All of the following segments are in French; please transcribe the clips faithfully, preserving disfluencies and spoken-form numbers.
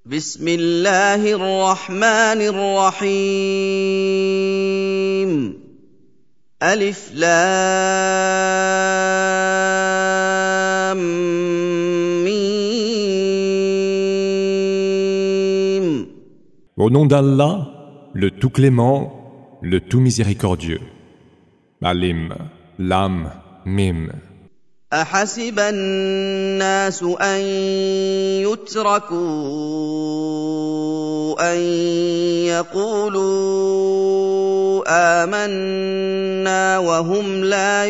بسم الله الرحمن الرحيم ألف لام ميم. Au nom d'Allah, le tout clément, le tout miséricordieux. Alim, Lam, Mim. أحسب الناس أن يتركوا أن يقولوا آمنا وهم لا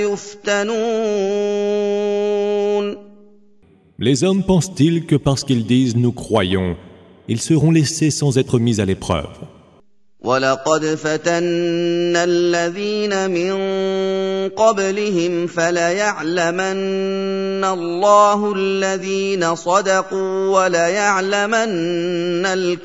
يفتنون. Les hommes pensent-ils que parce qu'ils disent « nous croyons », ils seront laissés sans être mis à l'épreuve? وَلَقَدْ فَتَنَّا الَّذِينَ مِن قَبْلِهِمْ فَلَيَعْلَمَنَّ اللَّهُ الَّذِينَ صَدَقُوا وَلَيَعْلَمَنَّ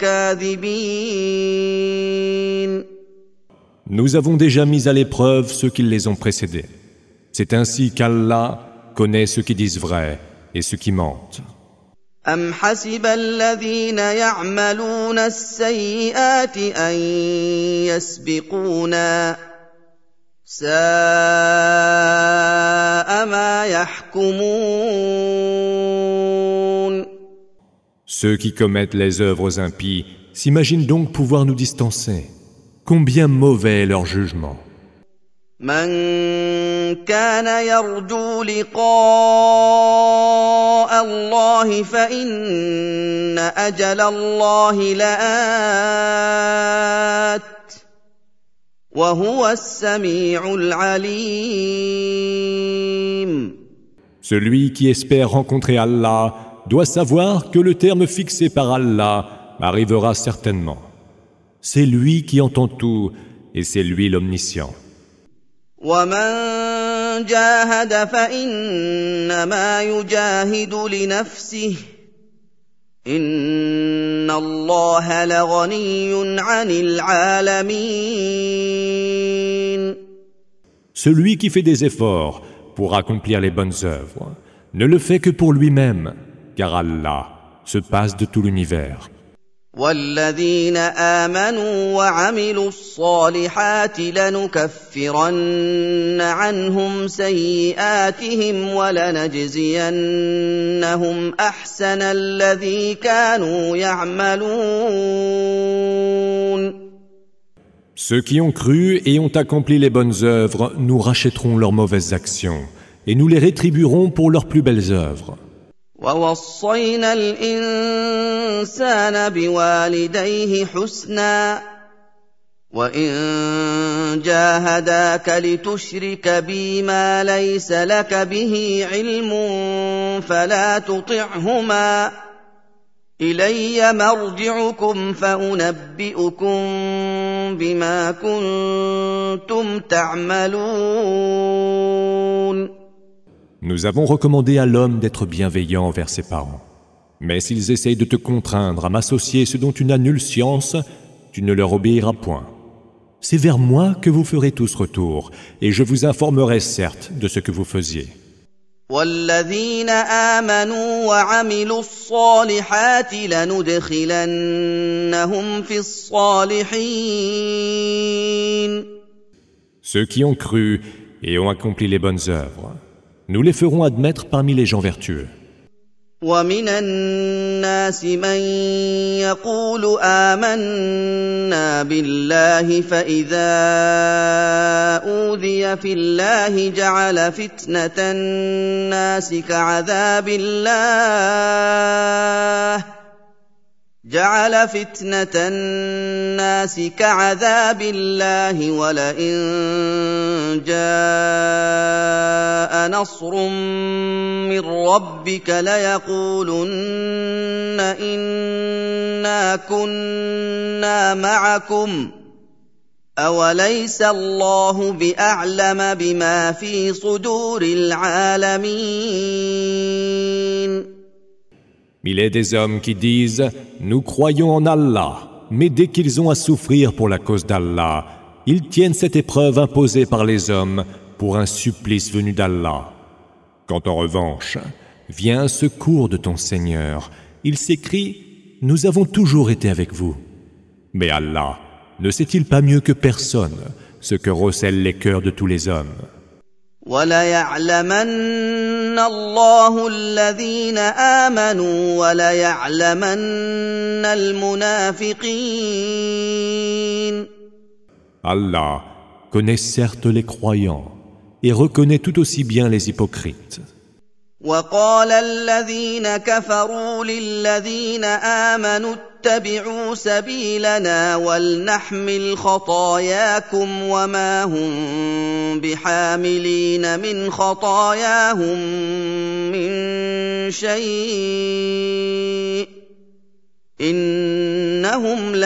الْكَاذِبِينَ. Nous avons déjà mis à l'épreuve ceux qui les ont précédés. C'est ainsi qu'Allah connaît ceux qui disent vrai et ceux qui mentent. أَمْ حَسِبَ الَّذِينَ يَعْمَلُونَ السَّيِّئَاتِ أَن يَسْبِقُونَا سَاءَ مَا يَحْكُمُونَ. Ceux qui commettent les œuvres impies s'imaginent donc pouvoir nous distancer. Combien mauvais est leur jugement. من كان يرجو لقاء الله فإن أجل الله لآت وهو السميع العليم. Celui qui espère rencontrer Allah doit savoir que le terme fixé par Allah arrivera certainement. C'est lui qui entend tout et c'est lui l'omniscient. وَمَن جَاهَدَ فَإِنَّمَا يُجَاهِدُ لِنَفْسِهِ إِنَّ اللَّهَ لَغَنِيٌّ عَنِ الْعَالَمِينَ. Celui qui fait des efforts pour accomplir les bonnes œuvres ne le fait que pour lui-même, car Allah se passe de tout l'univers. وَالَّذِينَ آمَنُوا وَعَمِلُوا الصَّالِحَاتِ لَنُكَفِّرَنَّ عَنْهُمْ سَيِّئَاتِهِمْ وَلَنَجْزِيَنَّهُمْ أَحْسَنَ الَّذِي كَانُوا يَعْمَلُونَ. Ceux qui ont cru et ont accompli les bonnes œuvres, nous rachèterons leurs mauvaises actions et nous les rétribuerons pour leurs plus belles œuvres. وَوَصَّيْنَا الْإِنسَانَ بِوَالِدَيْهِ حُسْنًا وَإِن جَاهَدَاكَ لِتُشْرِكَ بِي مَا لَيْسَ لَكَ بِهِ عِلْمٌ فَلَا تُطِعْهُمَا إِلَيَّ مَرْجِعُكُمْ فَأُنَبِّئُكُم بِمَا كُنتُمْ تَعْمَلُونَ. Nous avons recommandé à l'homme d'être bienveillant envers ses parents. Mais s'ils essayent de te contraindre à m'associer ce dont tu n'as nulle science, tu ne leur obéiras point. C'est vers moi que vous ferez tous retour, et je vous informerai certes de ce que vous faisiez. وَالَّذِينَ آمَنُوا وَعَمِلُوا الصَّالِحَاتِ لَنُدْخِلَنَّهُمْ فِي الصَّالِحِينَ. Ceux qui ont cru et ont accompli les bonnes œuvres, nous les ferons admettre parmi les gens vertueux. وَمِنَ النَّاسِ مَن يَقُولُ آمَنَّا بِاللَّهِ فَإِذَا أُوذِيَ فِي اللَّهِ جَعَلَ فِتْنَةَ النَّاسِ كَعَذَابِ اللَّهِ جَعَلَ فِتْنَةَ النَّاسِ كَعَذَابِ اللَّهِ وَلَئِن جَاءَ نَصْرٌ مِّن رَّبِّكَ لَيَقُولُنَّ إِنَّا كُنَّا مَعَكُمْ أَوَلَيْسَ اللَّهُ بِأَعْلَمَ بِمَا فِي صُدُورِ الْعَالَمِينَ. Il est des hommes qui disent « Nous croyons en Allah », mais dès qu'ils ont à souffrir pour la cause d'Allah, ils tiennent cette épreuve imposée par les hommes pour un supplice venu d'Allah. Quand en revanche vient un secours de ton Seigneur, ils s'écrient « nous avons toujours été avec vous. Mais Allah ne sait-il pas mieux que personne ce que recèlent les cœurs de tous les hommes? وَلَيَعْلَمَنَّ اللَّهُ الَّذِينَ آمَنُوا وَلَيَعْلَمَنَّ الْمُنَافِقِينَ. Allah connaît certes les croyants et reconnaît tout aussi bien les hypocrites. وَقَالَ الَّذِينَ كَفَرُوا لِلَّذِينَ آمَنُوا اتَّبِعُوا سَبِيلَنَا وَلْنَحْمِلْ خَطَايَاكُمْ وَمَا هُمْ بِحَامِلِينَ مِنْ خَطَايَاهُمْ مِنْ شَيْءٍ إِنَّهُمْ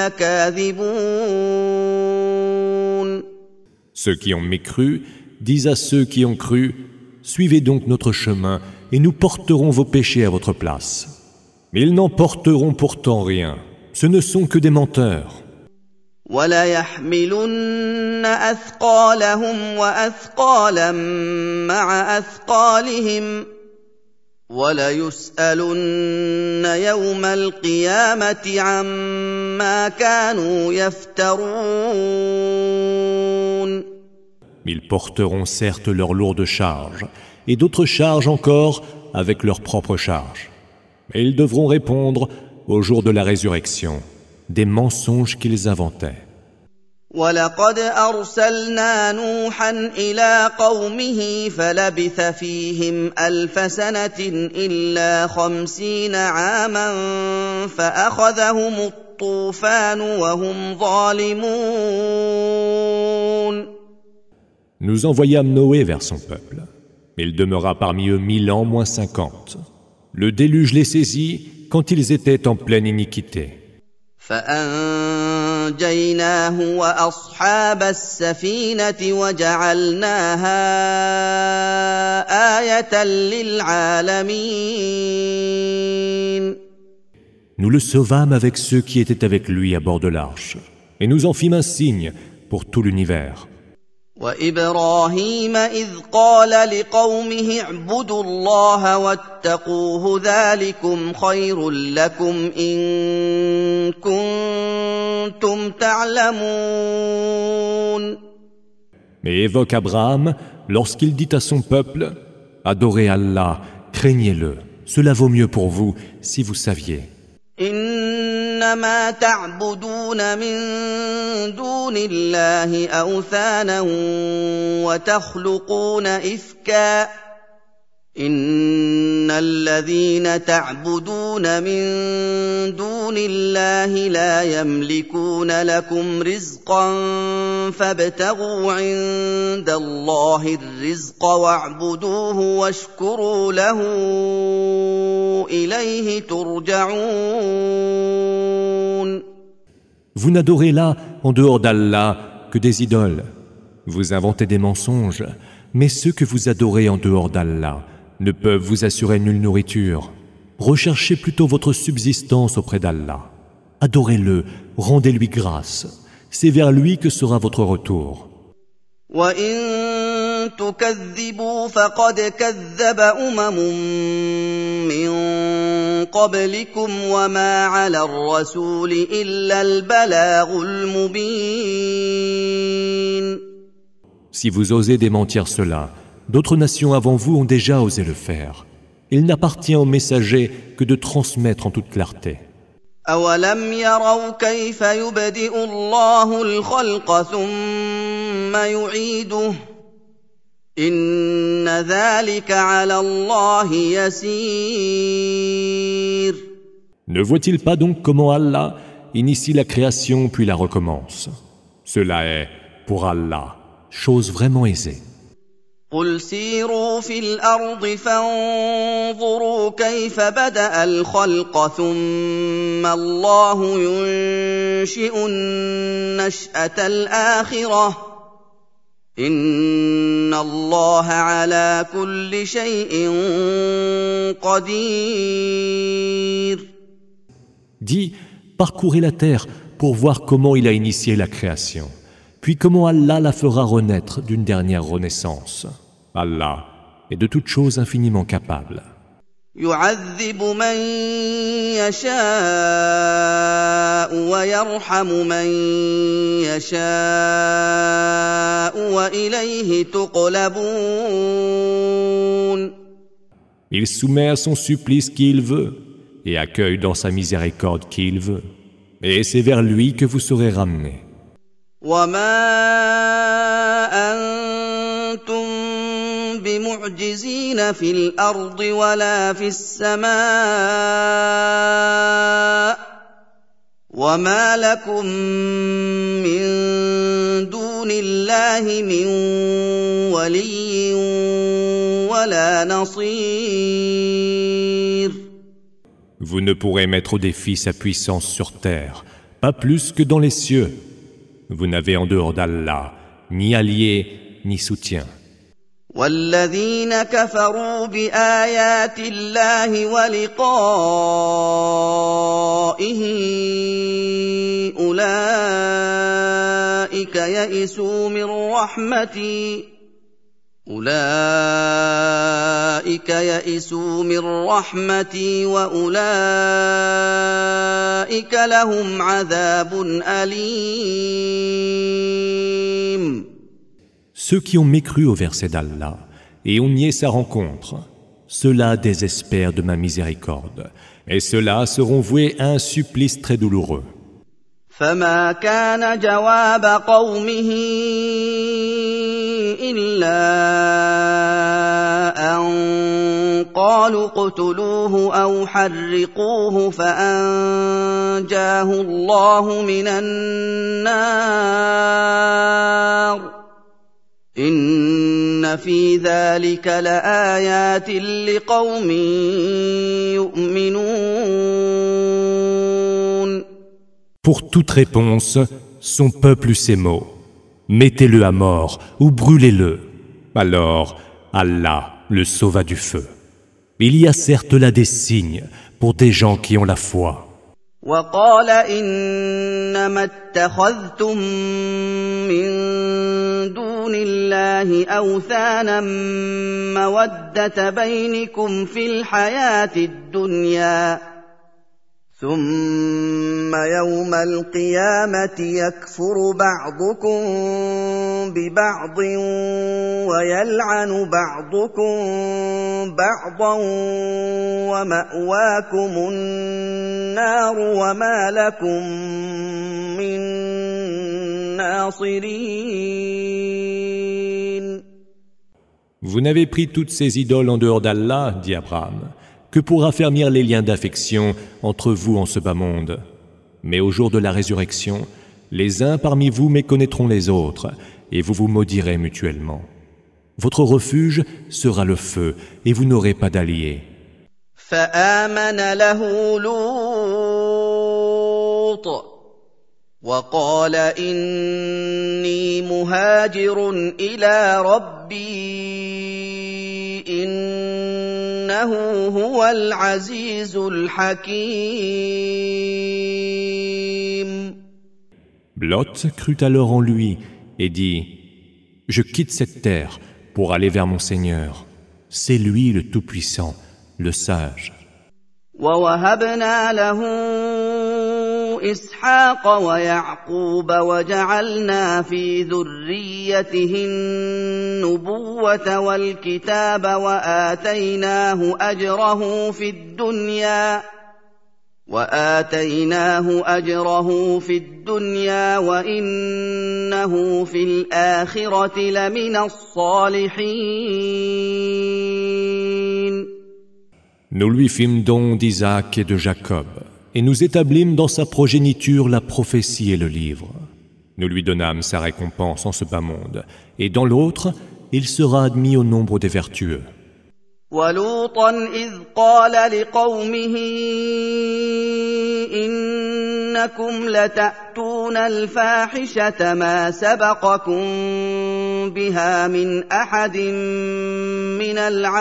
لَكَاذِبُونَ. Ceux qui ont mécru disent à ceux qui ont cru: suivez donc notre chemin et nous porterons vos péchés à votre place. Mais ils n'en porteront pourtant rien. Ce ne sont que des menteurs. وَلَيَحْمِلُنَّ أَثْقَالَهُمْ وَأَثْقَالًا مَّعَ أَثْقَالِهِمْ وَلَيُسْأَلُنَّ يَوْمَ الْقِيَامَةِ عَمَّا كَانُوا يَفْتَرُونَ. Ils porteront certes leurs lourdes charges, et d'autres charges encore avec leurs propres charges. Mais ils devront répondre au jour de la résurrection des mensonges qu'ils inventaient. وَلَقَدْ أَرْسَلْنَا نُوحًا إِلَىٰ قَوْمِهِ فَلَبِثَ فِيهِمْ أَلْفَ سَنَةٍ إِلَّا خَمْسِينَ عَامًا فَأَخَذَهُمُ الطُّوفَانُ وَهُمْ ظَالِمُونَ. Nous envoyâmes Noé vers son peuple, mais il demeura parmi eux mille ans moins cinquante. Le déluge les saisit quand ils étaient en pleine iniquité. فَأَنجَيْنَاهُ وَأَصْحَابَ السَّفِينَةِ وَجَعَلْنَاهَا آيَةً لِلْعَالَمِينَ. Nous le sauvâmes avec ceux qui étaient avec lui à bord de l'arche, et nous en fîmes un signe pour tout l'univers. وَإِبْرَاهِيمَ إِذْ قَالَ لِقَوْمِهِ اعْبُدُوا اللَّهَ وَاتَّقُوهُ ذَٰلِكُمْ خَيْرٌ لَّكُمْ إِن كُنتُمْ تَعْلَمُونَ. Mais évoque Abraham lorsqu'il dit à son peuple: adorez Allah, craignez-le, cela vaut mieux pour vous si vous saviez. إِنَّمَا تَعْبُدُونَ مِن دُونِ اللَّهِ أَوْثَانًا وَتَخْلُقُونَ إِفْكًا إِنَّ الَّذِينَ تَعْبُدُونَ مِن دُونِ اللَّهِ لَا يَمْلِكُونَ لَكُمْ رِزْقًا فَابْتَغُوا عِندَ اللَّهِ الرِّزْقَ وَاعْبُدُوهُ وَاشْكُرُوا لَهُ إِلَيْهِ تُرْجَعُونَ. Vous n'adorez là, en dehors d'Allah, que des idoles. Vous inventez des mensonges, mais ceux que vous adorez en dehors d'Allah ne peuvent vous assurer nulle nourriture. Recherchez plutôt votre subsistance auprès d'Allah. Adorez-le, rendez-lui grâce. C'est vers lui que sera votre retour. وَإِن تُكَذِّبُوا فَقَدْ كَذَّبَ أُمَمٌ مِّن قَبْلِكُمْ وَمَا عَلَى الرَّسُولِ إِلَّا الْبَلَاغُ الْمُبِينُ. Si vous osez démentir cela, d'autres nations avant vous ont déjà osé le faire. Il n'appartient aux messagers que de transmettre en toute clarté. أَوَلَمْ يَرَوْا كَيْفَ يُبْدِئُ اللَّهُ الْخَلْقَ ثُمَّ يُعِيدُهُ إِنَّ ذَلِكَ عَلَى اللَّهِ يَسِيرٌ. Ne voit-il pas donc comment Allah initie la création puis la recommence? Cela est, pour Allah, chose vraiment aisée. قُلْ سِيرُوا فِي الْأَرْضِ فَانظُرُوا كَيْفَ بَدَأَ الْخَلْقَ ثُمَّ اللَّهُ يُنشِئُ النَّشْأَةَ الْآخِرَةَ إِنَّ اللَّهَ عَلَىٰ كُلِّ شَيْءٍ قَدِيرٌ. Dis, parcourez la terre pour voir comment il a initié la création, puis comment Allah la fera renaître d'une dernière renaissance. Allah est de toutes choses infiniment capable. يعذب من يشاء ويرحم من يشاء وإليه تقلبون. Il soumet à son supplice qui il veut et accueille dans sa miséricorde qui il veut. Et c'est vers lui que vous serez ramenés. وما أنتم بمعجزين في الأرض ولا في السماء وما لكم من دون الله من ولي ولا نصير. Vous ne pourrez mettre au défi sa puissance sur terre, pas plus que dans les cieux. Vous n'avez en dehors d'Allah ni allié ni soutien. والذين كفروا بآيات الله ولقائه أولئك يئسوا من رحمتي أولئك يئسوا من رحمتي وأولئك لهم عذاب أليم. Ceux qui ont mécru au verset d'Allah et ont nié sa rencontre, ceux-là désespèrent de ma miséricorde, et ceux-là seront voués à un supplice très douloureux. فما كان جواب قومه إلا أن قالوا اقتلوه أو حرقوه فأنجاه الله من النار إن في ذلك لآيات لقوم يؤمنون. Pour toute réponse, son peuple eut ces mots. Mettez-le à mort ou brûlez-le. Alors, Allah le sauva du feu. Il y a certes là des signes pour des gens qui ont la foi. وقال إنما اتخذتم من دون الله أوثانا مودة بينكم في الحياة الدنيا ثم يوم القيامة يكفر بعضكم ببعض ويلعن بعضكم بعضا ومأواكم النار وما لكم من ناصرين. Vous n'avez pris toutes ces idoles en dehors d'Allah, dit Abraham, que pour affermir les liens d'affection entre vous en ce bas monde. Mais au jour de la résurrection, les uns parmi vous méconnaîtront les autres, et vous vous maudirez mutuellement. Votre refuge sera le feu, et vous n'aurez pas d'alliés. فآمن له لوط وقال إني مهاجر إلى ربي إنه هو العزيز الحكيم. Lot crut alors en lui et dit « Je quitte cette terre pour aller vers mon Seigneur. C'est lui le Tout-Puissant, le Sage. » ووهبنا له إسحاق ويعقوب وجعلنا في ذريته النبوة والكتاب وآتيناه أجره في الدنيا وآتيناه أجره في الدنيا وإنه في الآخرة لمن الصالحين. Nous lui fîmes don d'Isaac et de Jacob, et nous établîmes dans sa progéniture la prophétie et le livre. Nous lui donnâmes sa récompense en ce bas monde, et dans l'autre, il sera admis au nombre des vertueux. وَلُوطًا إِذْ قَالَ لِقَوْمِهِ إِنَّكُمْ لَتَأْتُونَ الْفَاحِشَةَ مَا سَبَقَكُم بِهَا مِنْ أَحَدٍ مِنَ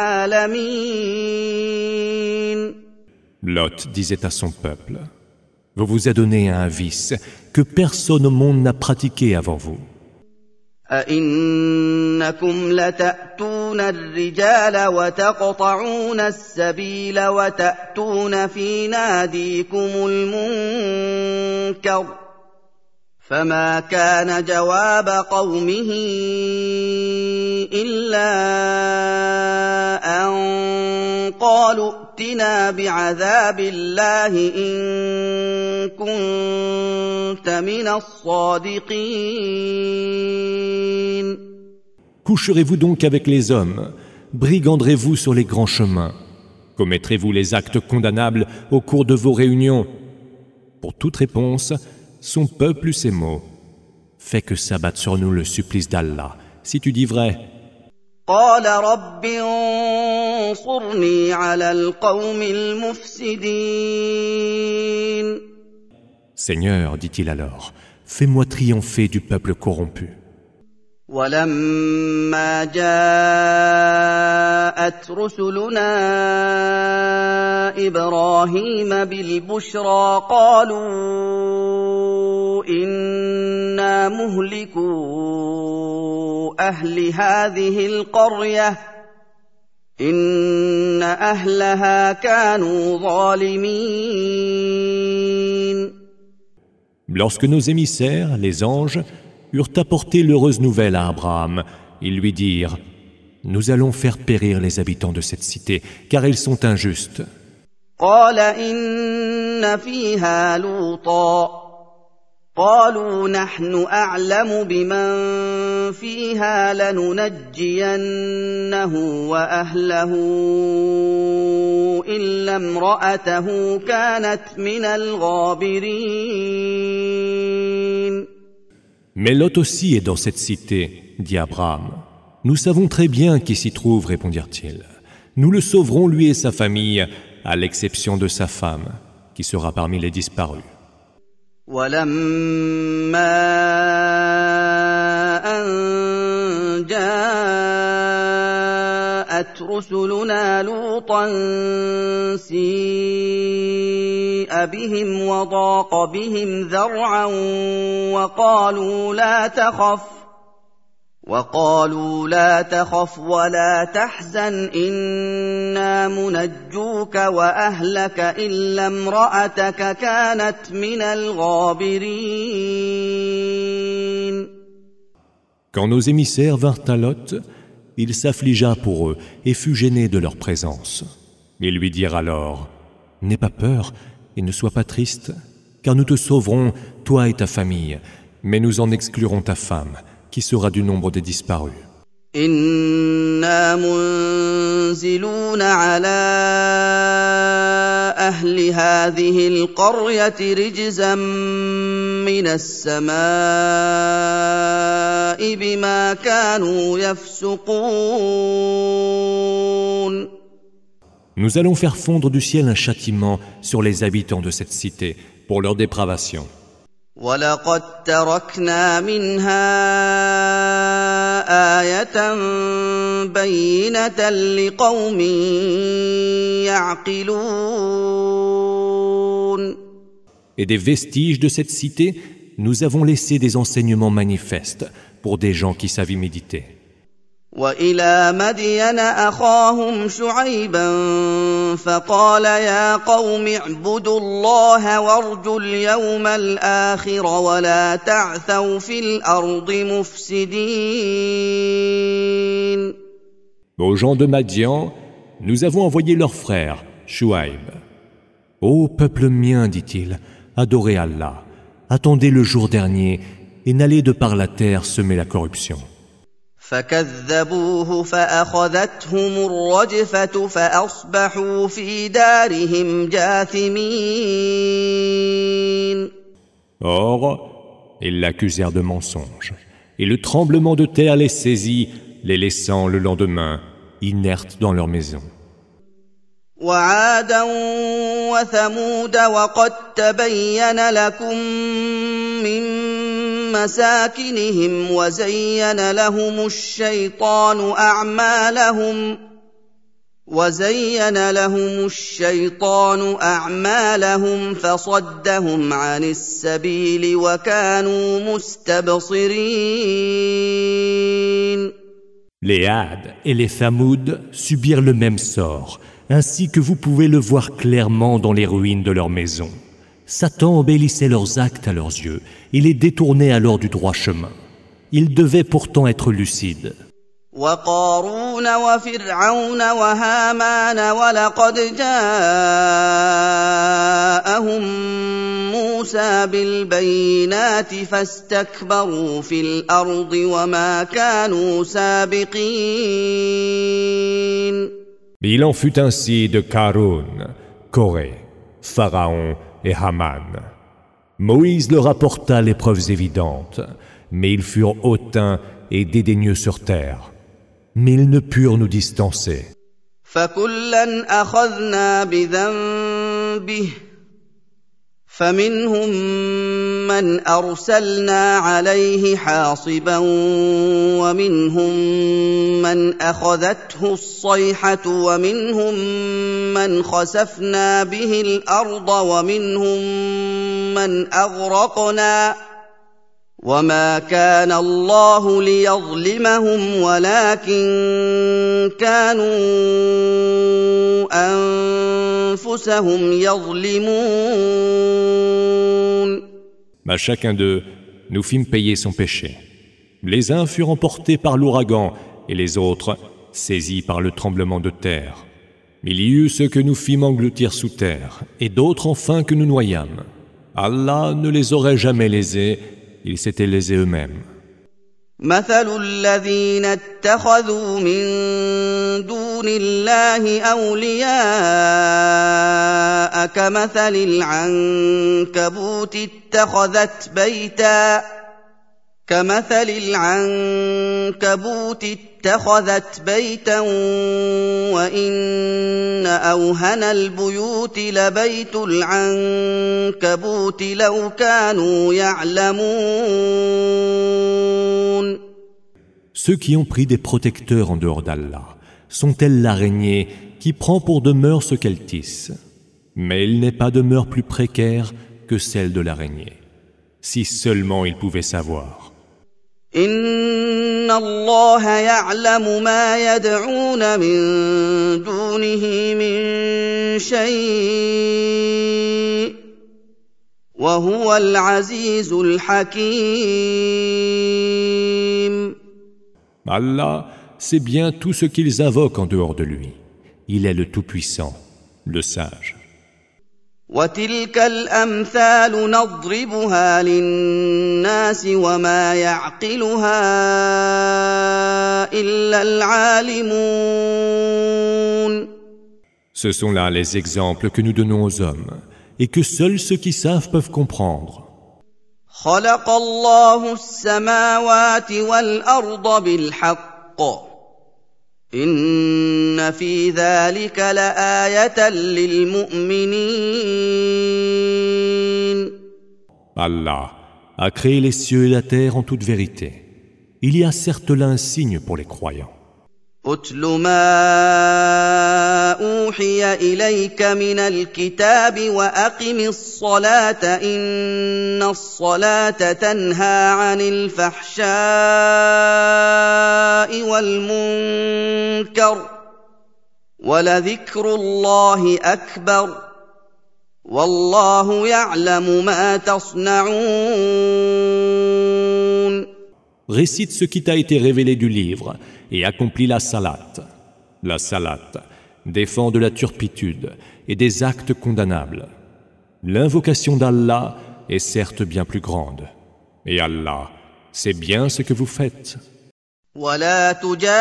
الْعَالَمِينَ. Lot disait à son peuple, « Vous vous adonnez à un vice que personne au monde n'a pratiqué avant vous. » أئنكم لتأتون الرجال وتقطعون السبيل وتأتون في ناديكم المنكر فما كان جواب قومه إلا أن قالوا ائتنا بعذاب الله إن كنت من الصادقين. Coucherez-vous donc avec les hommes? Briganderez-vous sur les grands chemins? Commettrez-vous les actes condamnables au cours de vos réunions? Pour toute réponse, son peuple eut ces mots. Fais que s'abatte sur nous le supplice d'Allah, si tu dis vrai. قال رب انصرني على القوم المفسدين. Seigneur, dit-il alors, fais-moi triompher du peuple corrompu. ولما جاءت رسلنا إبراهيم بالبشرى قالوا إنا مهلكو أهل هذه القرية إن أهلها كانوا ظالمين. Lorsque nos émissaires, les anges, eurent apporté l'heureuse nouvelle à Abraham, ils lui dirent « Nous allons faire périr les habitants de cette cité, car ils sont injustes. » قال إن فيها لوطا قالوا نحن أعلم بمن فيها لننجينه وأهله إلا امرأته كانت من الغابرين. Mais Lot aussi est dans cette cité, dit Abraham. Nous savons très bien qui s'y trouve, répondirent-ils. Nous le sauverons, lui et sa famille, à l'exception de sa femme, qui sera parmi les disparus. ولما أن جاءت رسلنا لوطا سيء بهم وضاق بهم ذرعا وقالوا لا تخف وقالوا لا تخف ولا تحزن إنا منجوك وأهلك إلا امرأتك كانت من الغابرين. Quand nos émissaires vinrent à Lot, il s'affligea pour eux et fut gêné de leur présence. Ils lui dirent alors « N'aie pas peur et ne sois pas triste, car nous te sauverons, toi et ta famille, mais nous en exclurons ta femme, qui sera du nombre des disparus. » إنا منزلون على أهل هذه القرية رجزا من السماء بما كانوا يفسقون. Nous allons faire fondre du ciel un châtiment sur les habitants de cette cité pour leur dépravation. وَلَقَدْ تَرَكْنَا مِنْهَا آيَةً بَيِّنَةً لِقَوْمٍ يَعْقِلُونَ. Et des vestiges de cette cité, nous avons laissé des enseignements manifestes pour des gens qui savent y méditer. وَإِلَى مَدْيَنَ أَخَاهُمْ شُعَيْبًا فَقَالَ يَا قَوْمِ اعْبُدُوا اللَّهَ وَارْجُوا الْيَوْمَ الْآخِرَ وَلَا تَعْثَوْا فِي الْأَرْضِ مُفْسِدِينَ. Aux gens de Madian, nous avons envoyé leur frère, Shuaïb. « Ô peuple mien, dit-il, adorez Allah, attendez le jour dernier et n'allez de par la terre semer la corruption. » فكذبوه فأخذتهم الرجفة فأصبحوا في دارهم جاثمين. Or, ils l'accusèrent de mensonge, et le tremblement de terre les saisit, les laissant le lendemain inertes dans leur maison. وعادا وثمود وقد تبين لكم من مساكنهم وزين لهم الشيطان أعمالهم وزين لهم الشيطان أعمالهم فصدهم عن السبيل وكانوا مستبصرين. Les Had et les Thamoud subirent le même sort, ainsi que vous pouvez le voir clairement dans les ruines de leurs maisons. Satan embellissait leurs actes à leurs yeux et les détournait alors du droit chemin. Ils devaient pourtant être lucides. وقارون وفرعون وهامان ولقد جاءهم موسى بالبينات فاستكبروا في الأرض وما كانوا سابقين. Il en fut ainsi de Karun, Corée, Pharaon et Haman. Moïse leur apporta les preuves évidentes, mais ils furent hautains et dédaigneux sur terre. Mais ils ne purent nous distancer. فكلا أخذنا بذنبه فمنهم من أرسلنا عليه حاصبا ومنهم من أخذته الصيحة ومنهم من خسفنا به الأرض ومنهم من أغرقنا وما كان الله ليظلمهم ولكن كانوا أنفسهم يظلمون. À chacun d'eux, nous fîmes payer son péché. Les uns furent emportés par l'ouragan et les autres saisis par le tremblement de terre. Il y eut ceux que nous fîmes engloutir sous terre et d'autres enfin que nous noyâmes. Allah ne les aurait jamais lésés. Ils s'étaient lésés eux-mêmes. مثل الذين اتخذوا من دون الله أولياء كمثل العنكبوت اتخذت بيتا كمثل العنكبوت اتخذت بيتا وإن أوهن البيوت لبيت العنكبوت لو كانوا يعلمون. Ceux qui ont pris des protecteurs en dehors d'Allah sont-elles l'araignée qui prend pour demeure ce qu'elle tisse? Mais il n'est pas demeure plus précaire que celle de l'araignée. Si seulement ils pouvaient savoir. إن الله يعلم ما يدعون من دونه من شيء وهو العزيز الحكيم. Allah sait bien tout ce qu'ils invoquent en dehors de lui. Il est le Tout-Puissant, le Sage. وتلك الأمثال نضربها للناس وما يعقلها إلا العالمون. Ce sont là les exemples que nous donnons aux hommes et que seuls ceux qui savent peuvent comprendre. خلق الله السماوات والأرض بالحق إن في ذلك لآية للمؤمنين. Allah a créé les cieux et la terre en toute vérité. Il y a certes là un signe pour les croyants. أتل ما أوحي إليك من الكتاب وأقم الصلاة إن الصلاة تنهى عن الفحشاء والمنكر ولذكر الله أكبر والله يعلم ما تصنعون. Récite ce qui t'a été révélé du livre et accomplis la salat. La salat défend de la turpitude et des actes condamnables. L'invocation d'Allah est certes bien plus grande. Et Allah sait bien ce que vous faites. ولا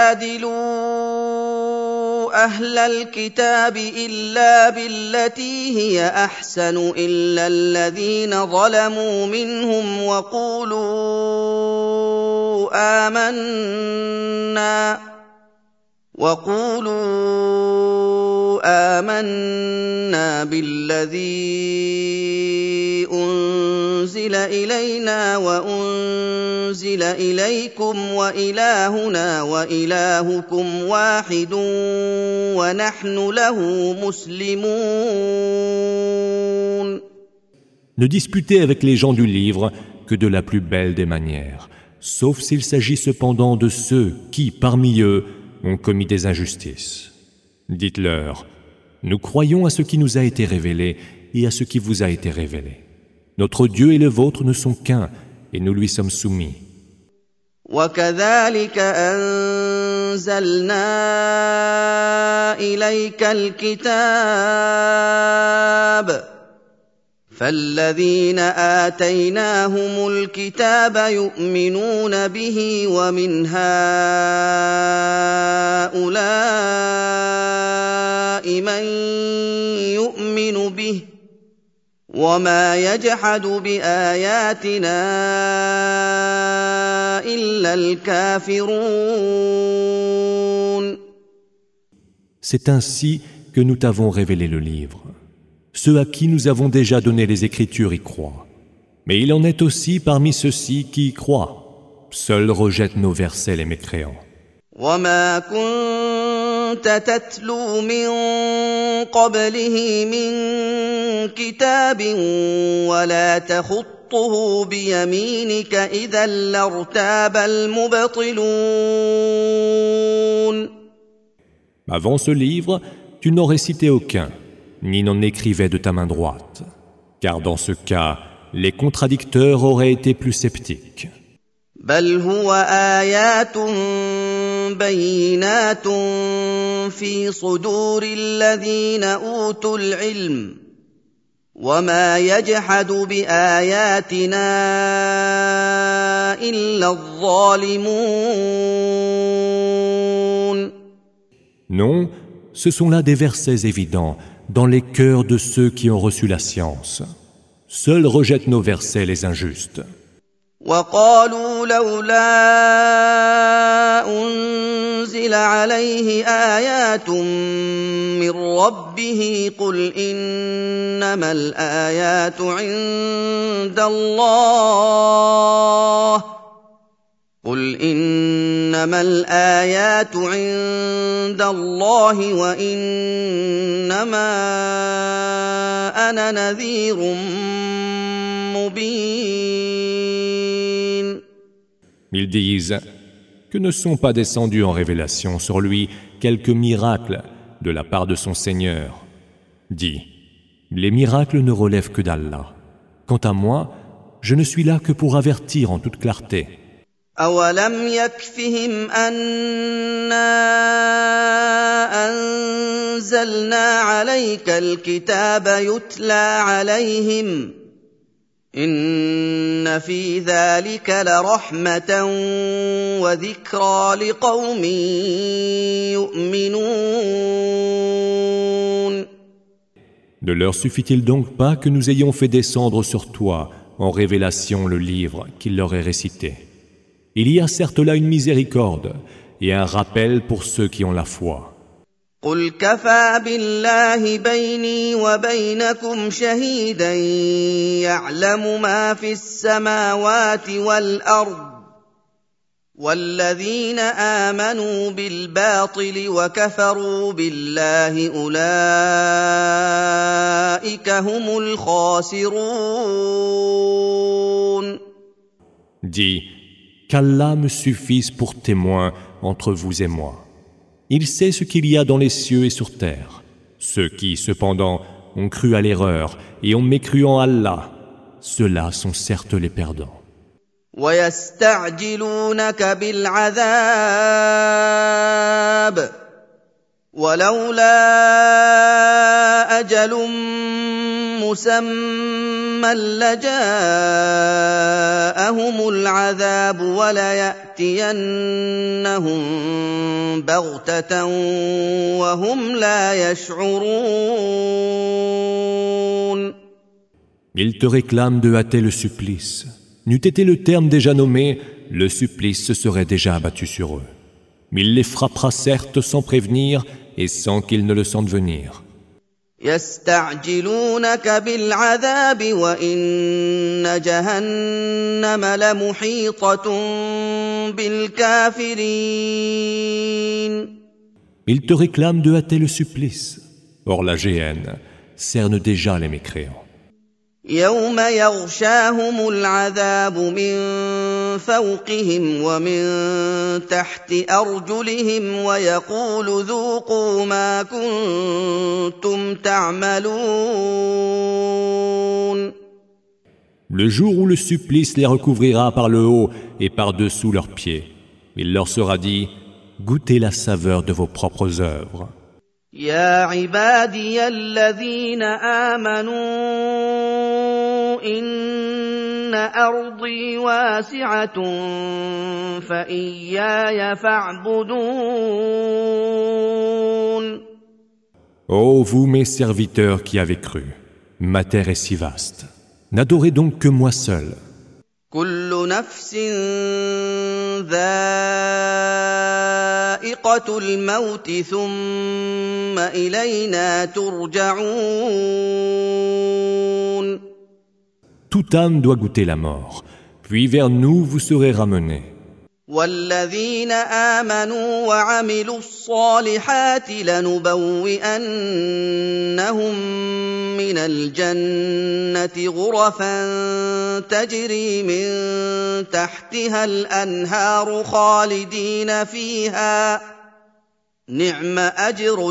تجادلوا أهل الكتاب إلا بالتي هي أحسن إلا الذين ظلموا منهم وقولوا آمنا وقولوا آمنا بالذي أنزل أنزل إلينا وأنزل إليكم وإلهنا وإلهكم واحد ونحن له مسلمون. Ne disputez avec les gens du livre que de la plus belle des manières, sauf s'il s'agit cependant de ceux qui, parmi eux, ont commis des injustices. Dites-leur, nous croyons à ce qui nous a été révélé et à ce qui vous a été révélé. Notre Dieu et le vôtre ne sont qu'un, et nous lui sommes soumis. وَكَذَلِكَ أَنزَلْنَا إِلَيْكَ الْكِتَابَ فالذين آتيناهم الكتاب يؤمنون به ومن هؤلاء من يؤمن به وما يجحد بآياتنا إلا الكافرون. C'est ainsi que nous t'avons révélé le livre. Ceux à qui nous avons déjà donné les Écritures y croient. Mais il en est aussi parmi ceux-ci qui y croient. Seuls rejettent nos versets les mécréants. وَمَا كُنتَ تَتْلُو مِن قَبْلِهِ مِن كِتَابٍ وَلَا تَخُطُّهُ بِيَمِينِكَ إِذًا لَّارْتَابَ الْمُبْطِلُونَ. Avant ce livre, tu n'en récitais aucun, ni n'en écrivait de ta main droite, car dans ce cas, les contradicteurs auraient été plus sceptiques. بل هو آيات بينات في صدور الذين أوتوا العلم وما يجحد بآياتنا إلا الظالمون. Non, ce sont là des versets évidents dans les cœurs de ceux qui ont reçu la science. Seuls rejettent nos versets les injustes. وقالوا لولا أنزل عليه آيات من ربه قل إنما الآيات عند الله قل إنما الآيات عند الله وإنما أنا نذير مبين. Ils disent que ne sont pas descendus en révélation sur lui quelques miracles de la part de son Seigneur. Dis, les miracles ne relèvent que d'Allah. Quant à moi, je ne suis là que pour avertir en toute clarté. أَوَلَمْ يَكْفِهِمْ أَنَّا أَنزَلْنَا عَلَيْكَ الْكِتَابَ يُتْلَى عَلَيْهِمْ إِنَّ فِي ذَلِكَ لَرَحْمَةً وَذِكْرَى لِقَوْمٍ يُؤْمِنُونَ. Ne leur suffit-il donc pas que nous ayons fait descendre sur toi en révélation le livre qu'il leur est récité? Il y a certes là une miséricorde et un rappel pour ceux qui ont la foi. قُلْ كَفَىٰ بِاللَّهِ بَيْنِي وَبَيْنَكُمْ شَهِيدًا يَعْلَمُ مَا فِي السَّمَاوَاتِ وَالْأَرْضِ وَالَّذِينَ آمَنُوا بِالْبَاطِلِ وَكَفَرُوا بِاللَّهِ أُولَٰئِكَ هُمُ الْخَاسِرُونَ. Dis, qu'Allah me suffise pour témoin entre vous et moi. Il sait ce qu'il y a dans les cieux et sur terre. Ceux qui, cependant, ont cru à l'erreur et ont mécru en Allah, ceux-là sont certes les perdants. وَيَسْتَعْجِلُونَكَ بِالْعَذَابِ وَلَوْلَا أَجَلٌ مُّسَمًّى لَّجَاءَهُمُ الْعَذَابُ وَلَيَأْتِيَنَّهُم بَغْتَةً وَهُمْ لَا يَشْعُرُونَ. Ils te réclament de hâter le supplice. N'eût été le terme déjà nommé, le supplice se serait déjà abattu sur eux. Mais il les frappera certes sans prévenir et sans qu'ils ne le sentent venir. يستعجلونك بالعذاب وإن جهنم لمحيطة بالكافرين. Ils te réclament de hâter le supplice. Or la géhenne cerne déjà les mécréants. يوم يغشاهم العذاب من فوقهم ومن تحت أرجلهم ويقول ذوقوا ما كنتم تعملون. Le jour où le supplice les recouvrira par le haut et par-dessous leurs pieds, il leur sera dit « Goûtez la saveur de vos propres œuvres. » يا عبادي الذين آمنوا إن أرضي واسعة فإياي فاعبدون. Ô vous mes serviteurs qui avez cru, ma terre est si vaste. N'adorez donc que moi seul. كل نفس ذائقة الموت ثم إلينا ترجعون. Toute âme doit goûter la mort, puis vers nous vous serez ramenés. والذين آمنوا وعملوا الصالحات لنبوئنهم من الجنة غرفا تجري من تحتها الأنهار خالدين فيها نعم أجر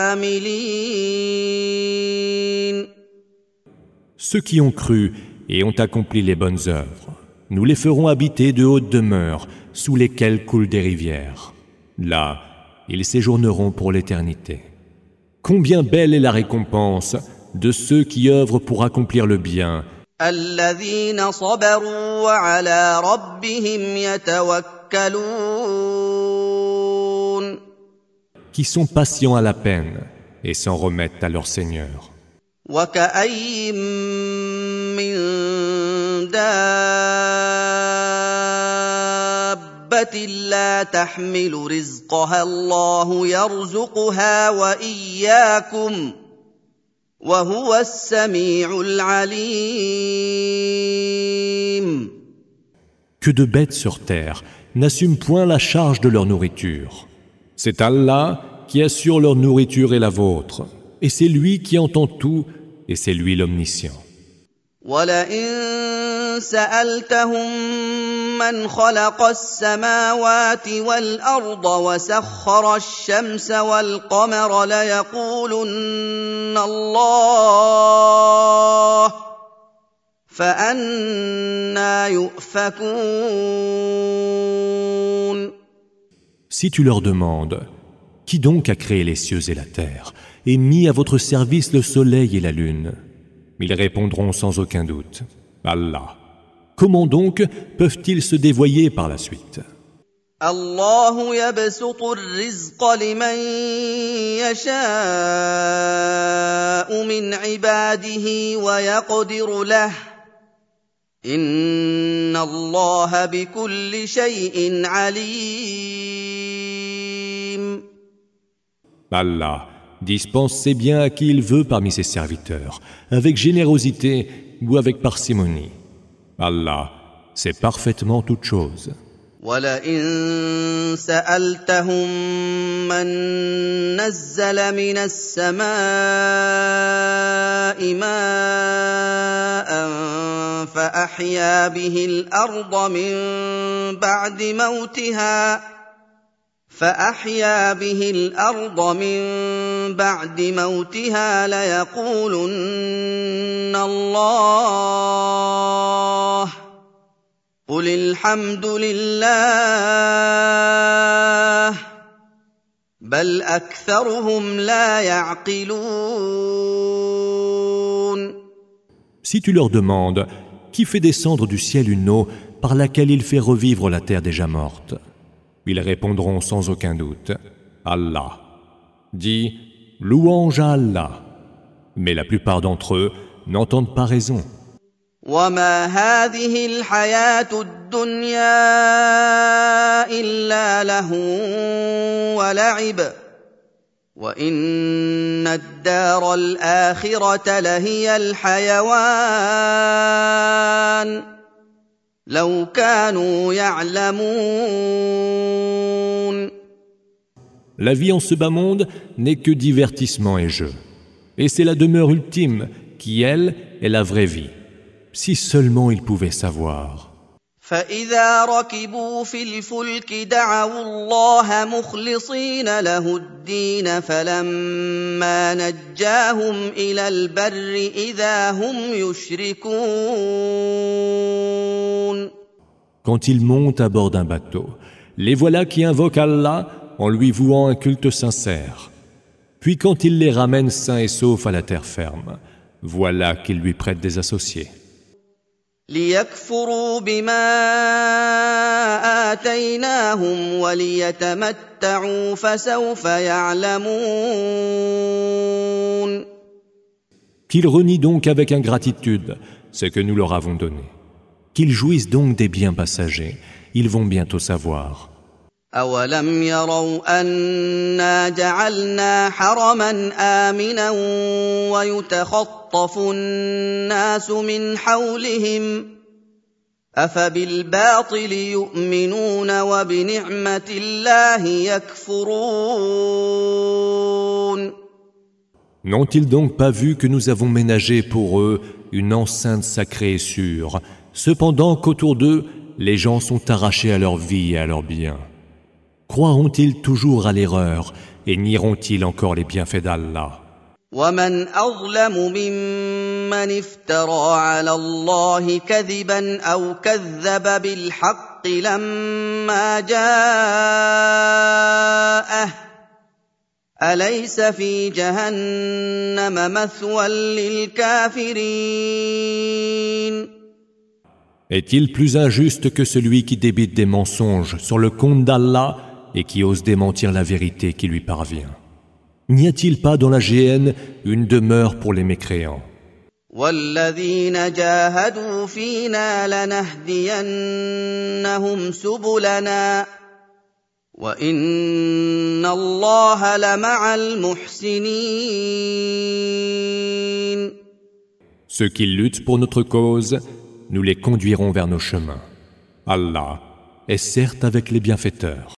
العاملين. Ceux qui ont cru et ont accompli les bonnes œuvres, nous les ferons habiter de hautes demeures sous lesquelles coulent des rivières. Là, ils séjourneront pour l'éternité. Combien belle est la récompense de ceux qui œuvrent pour accomplir le bien. الذين صبروا وعلى ربهم يتوكلون. Qui sont patients à la peine et s'en remettent à leur Seigneur. وكأي من دابة لا تحمل رزقها الله يرزقها وإياكم وهو السميع العليم. Que de bêtes sur terre n'assument point la charge de leur nourriture. C'est Allah qui assure leur nourriture et la vôtre. Et c'est lui qui entend tout, et c'est lui l'omniscient. وَلَئِن سَأَلْتَهُم مَّنْ خَلَقَ السَّمَاوَاتِ وَالْأَرْضَ وَسَخَّرَ الشَّمْسَ وَالْقَمَرَ لَيَقُولُنَّ اللَّهُ فَأَنَّىٰ يُؤْفَكُونَ. Si tu leur demandes, qui donc a créé les cieux et la terre, et mis à votre service le soleil et la lune? Ils répondront sans aucun doute, Allah. Comment donc peuvent-ils se dévoyer par la suite? الله يبسط الرزق لمن يشاء من عباده ويقدر له إن الله بكل شيء عليم. Allah dispense ses biens à qui il veut parmi ses serviteurs, avec générosité ou avec parcimonie. Allah sait parfaitement toutes choses. وَلَئِن سَأَلْتَهُم مَّن نَّزَّلَ مِنَ السَّمَاءِ مَاءً فَأَحْيَا بِهِ الْأَرْضَ مِن بَعْدِ مَوْتِهَا فأحيا به الأرض من بعد موتها ليقولن الله قل الحمد لله بل أكثرهم لا يعقلون. Si tu leur demandes qui fait descendre du ciel une eau par laquelle il fait revivre la terre déjà morte, ils répondront sans aucun doute, Allah. Dis, louange à Allah. Mais la plupart d'entre eux n'entendent pas raison. وَمَا هَٰذِهِ الْحَيَاةُ الدُّنْيَا إِلَّا لَهْوٌ وَلَعِبٌ وَإِنَّ الدَّارَ الْآخِرَةَ لَهِيَ الْحَيَوَانُ لَوْ كَانُوا يَعْلَمُونَ. La vie en ce bas monde n'est que divertissement et jeu. Et c'est la demeure ultime qui, elle, est la vraie vie. Si seulement ils pouvaient savoir. فَإِذَا رَكِبُوا فِي الْفُلْكِ دَعَوُا اللَّهَ مُخْلِصِينَ لَهُ الدِّينَ فَلَمَّا نَجَّاهُمْ إِلَى الْبَرِّ إِذَا هُمْ يُشْرِكُونَ. Quand ils montent à bord d'un bateau, les voilà qui invoquent Allah en lui vouant un culte sincère. Puis quand il les ramène sains et saufs à la terre ferme, voilà qu'ils lui prêtent des associés. لِيَكْفُرُوا بِمَا آتَيْنَاهُمْ وَلِيَتَمَتَّعُوا فَسَوْفَ يَعْلَمُونَ. Qu'ils renient donc avec ingratitude ce que nous leur avons donné. Qu'ils jouissent donc des biens passagers, ils vont bientôt savoir. أَوَلَمْ يَرَوْا أَنَّا جَعَلْنَا حَرَمًا آمِنًا وَيُتَخَطَّفُ النَّاسُ مِنْ حَوْلِهِمْ أَفَبِالْبَاطِلِ يُؤْمِنُونَ وَبِنِعْمَةِ اللَّهِ يَكْفُرُونَ. N'ont-ils donc pas vu que nous avons ménagé pour eux une enceinte sacrée et sûre, cependant qu'autour d'eux, les gens sont arrachés à leur vie et à leurs biens? Croiront-ils toujours à l'erreur et nieront-ils encore les bienfaits d'Allah? وَمَنْ أَظْلَمُ مِمَّنِ افْتَرَىٰ عَلَى اللَّهِ كَذِبًا أَوْ كَذَّبَ بِالْحَقِّ لَمَّا جَاءَهُ أَلَيْسَ فِي جَهَنَّمَ مَثْوًى لِّلْكَافِرِينَ. Est-il plus injuste que celui qui débite des mensonges sur le compte d'Allah et qui ose démentir la vérité qui lui parvient? N'y a-t-il pas dans la géhenne une demeure pour les mécréants? وَالَّذِينَ جَاهَدُوا فِينَا لَنَهْدِيَنَّهُمْ سُبُلَنَا وَإِنَّ اللَّهَ لَمَعَ الْمُحْسِنِينَ. Ceux qui luttent pour notre cause, nous les conduirons vers nos chemins. Allah est certes avec les bienfaiteurs.